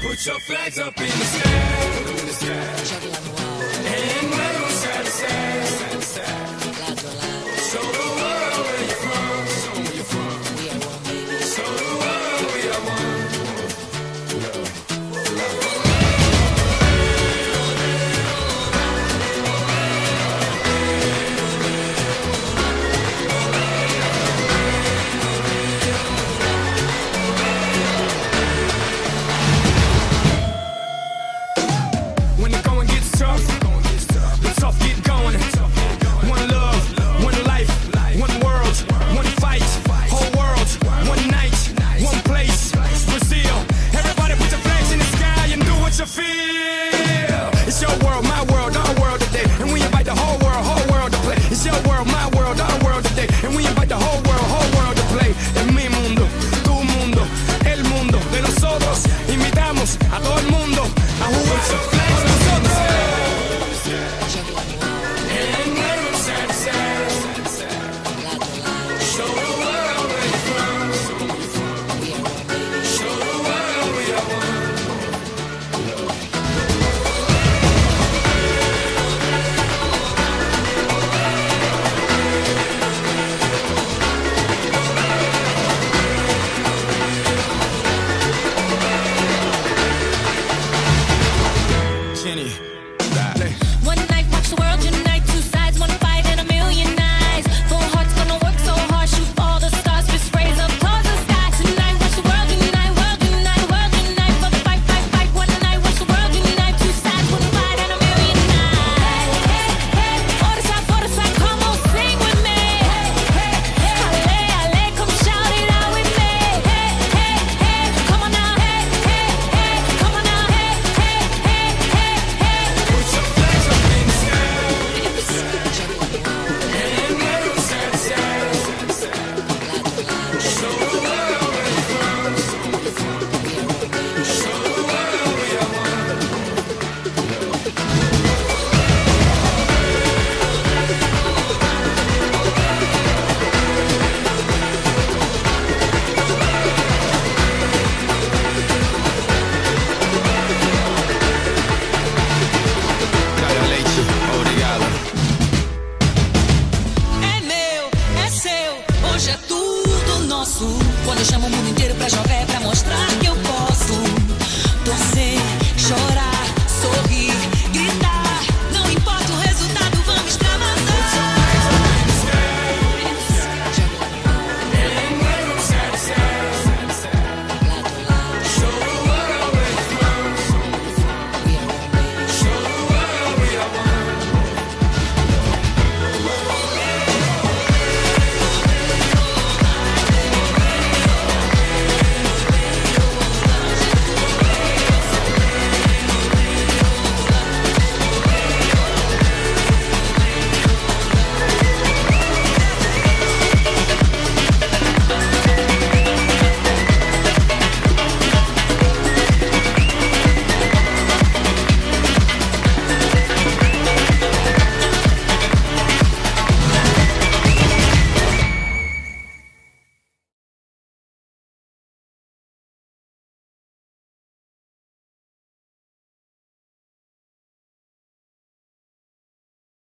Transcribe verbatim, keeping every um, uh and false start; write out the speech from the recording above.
Put your flags up in the sky. In the sky. And wave them side to side. Side to side. Show the world where you're from. Show them where you're from. We are one, baby. Show the world we are one. When the going gets tough, the tough get going. One love, one life, one world, one fight. Whole world, one night, one place. Brazil, everybody put your flags in the sky and do what you feel. It's your world, my world, our world today, and we invite the whole world, whole world to play. It's your world, my world, our world today, and we invite the whole world, whole world to play. Es mi mundo, tu mundo, el mundo de nosotros. Invitamos a todo el mundo a jugar. Nosotros.